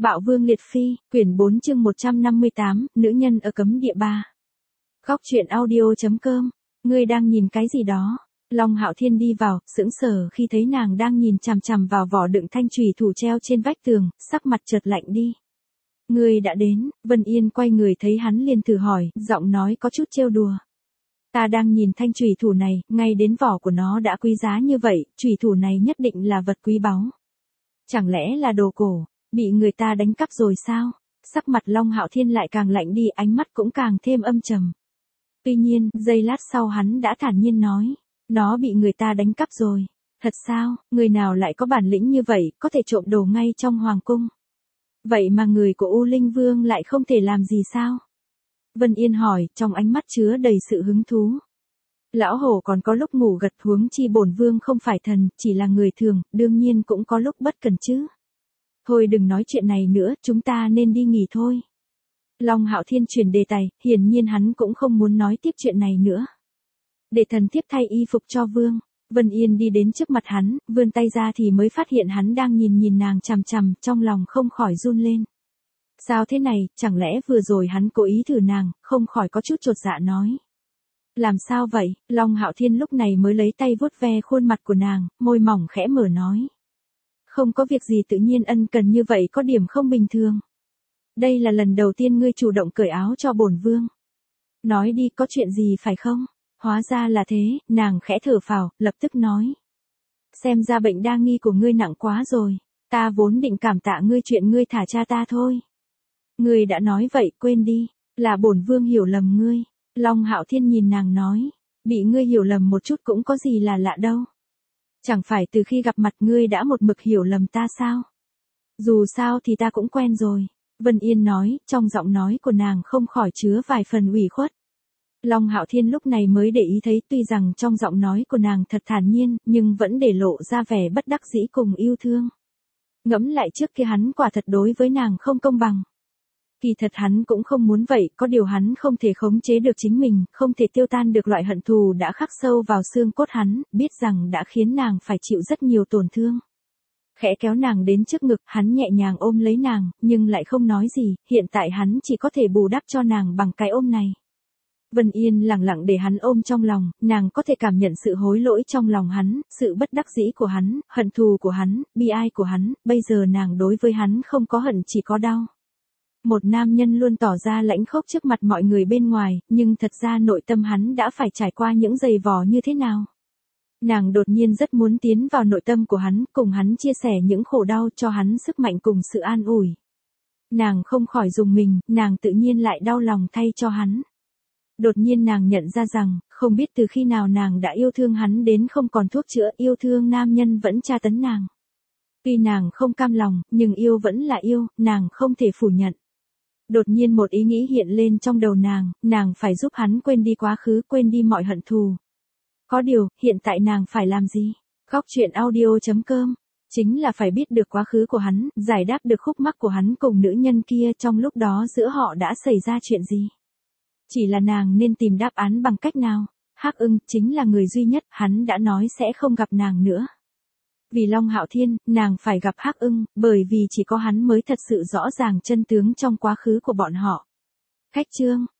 Bạo Vương Liệt Phi, quyển 4 chương 158, nữ nhân ở cấm địa 3. Góc truyện audio.com. Ngươi đang nhìn cái gì đó? Long Hạo Thiên đi vào, sững sờ khi thấy nàng đang nhìn chằm chằm vào vỏ đựng thanh chùy thủ treo trên vách tường, sắc mặt chợt lạnh đi. Ngươi đã đến. Vân Yên quay người thấy hắn liền thử hỏi, giọng nói có chút trêu đùa. Ta đang nhìn thanh chùy thủ này, ngay đến vỏ của nó đã quý giá như vậy, chùy thủ này nhất định là vật quý báu. Chẳng lẽ là đồ cổ? Bị người ta đánh cắp rồi sao? Sắc mặt Long Hạo Thiên lại càng lạnh đi, ánh mắt cũng càng thêm âm trầm. Tuy nhiên, giây lát sau hắn đã thản nhiên nói, nó bị người ta đánh cắp rồi. Thật sao? Người nào lại có bản lĩnh như vậy, có thể trộm đồ ngay trong hoàng cung? Vậy mà người của U Linh Vương lại không thể làm gì sao? Vân Yên hỏi, trong ánh mắt chứa đầy sự hứng thú. Lão hổ còn có lúc ngủ gật, huống chi bổn vương không phải thần, chỉ là người thường, đương nhiên cũng có lúc bất cần chứ. Thôi đừng nói chuyện này nữa, chúng ta nên đi nghỉ thôi. Long Hạo Thiên chuyển đề tài, hiển nhiên hắn cũng không muốn nói tiếp chuyện này nữa. Để thần thiếp thay y phục cho vương. Vân Yên đi đến trước mặt hắn, vươn tay ra thì mới phát hiện hắn đang nhìn nàng chằm chằm, trong lòng không khỏi run lên. Sao thế này, chẳng lẽ vừa rồi hắn cố ý thử nàng, không khỏi có chút chột dạ nói. Làm sao vậy? Long Hạo Thiên lúc này mới lấy tay vuốt ve khuôn mặt của nàng, môi mỏng khẽ mở nói. Không có việc gì, tự nhiên ân cần như vậy có điểm không bình thường. Đây là lần đầu tiên ngươi chủ động cởi áo cho bổn vương. Nói đi, có chuyện gì phải không? Hóa ra là thế, nàng khẽ thở phào, lập tức nói. Xem ra bệnh đa nghi của ngươi nặng quá rồi, ta vốn định cảm tạ ngươi chuyện ngươi thả cha ta thôi. Ngươi đã nói vậy, quên đi, là bổn vương hiểu lầm ngươi. Long Hạo Thiên nhìn nàng nói, bị ngươi hiểu lầm một chút cũng có gì là lạ đâu. Chẳng phải từ khi gặp mặt ngươi đã một mực hiểu lầm ta sao? Dù sao thì ta cũng quen rồi. Vân Yên nói, trong giọng nói của nàng không khỏi chứa vài phần ủy khuất. Long Hạo Thiên lúc này mới để ý thấy tuy rằng trong giọng nói của nàng thật thản nhiên, nhưng vẫn để lộ ra vẻ bất đắc dĩ cùng yêu thương. Ngẫm lại trước kia hắn quả thật đối với nàng không công bằng. Kỳ thật hắn cũng không muốn vậy, có điều hắn không thể khống chế được chính mình, không thể tiêu tan được loại hận thù đã khắc sâu vào xương cốt hắn, biết rằng đã khiến nàng phải chịu rất nhiều tổn thương. Khẽ kéo nàng đến trước ngực, hắn nhẹ nhàng ôm lấy nàng, nhưng lại không nói gì, hiện tại hắn chỉ có thể bù đắp cho nàng bằng cái ôm này. Vân Yên lặng lặng để hắn ôm trong lòng, nàng có thể cảm nhận sự hối lỗi trong lòng hắn, sự bất đắc dĩ của hắn, hận thù của hắn, bi ai của hắn, bây giờ nàng đối với hắn không có hận chỉ có đau. Một nam nhân luôn tỏ ra lãnh khốc trước mặt mọi người bên ngoài, nhưng thật ra nội tâm hắn đã phải trải qua những giày vò như thế nào. Nàng đột nhiên rất muốn tiến vào nội tâm của hắn, cùng hắn chia sẻ những khổ đau, cho hắn sức mạnh cùng sự an ủi. Nàng không khỏi rùng mình, nàng tự nhiên lại đau lòng thay cho hắn. Đột nhiên nàng nhận ra rằng, không biết từ khi nào nàng đã yêu thương hắn đến không còn thuốc chữa, yêu thương nam nhân vẫn tra tấn nàng. Tuy nàng không cam lòng, nhưng yêu vẫn là yêu, nàng không thể phủ nhận. Đột nhiên một ý nghĩ hiện lên trong đầu nàng phải giúp hắn quên đi quá khứ, quên đi mọi hận thù. Có điều, hiện tại nàng phải làm gì? Góc truyện audio.com. Chính là phải biết được quá khứ của hắn, giải đáp được khúc mắc của hắn cùng nữ nhân kia, trong lúc đó giữa họ đã xảy ra chuyện gì. Chỉ là nàng nên tìm đáp án bằng cách nào? Hắc Ưng chính là người duy nhất, hắn đã nói sẽ không gặp nàng nữa. Vì Long Hạo Thiên, nàng phải gặp Hắc Ưng, bởi vì chỉ có hắn mới thật sự rõ ràng chân tướng trong quá khứ của bọn họ. Khách chương.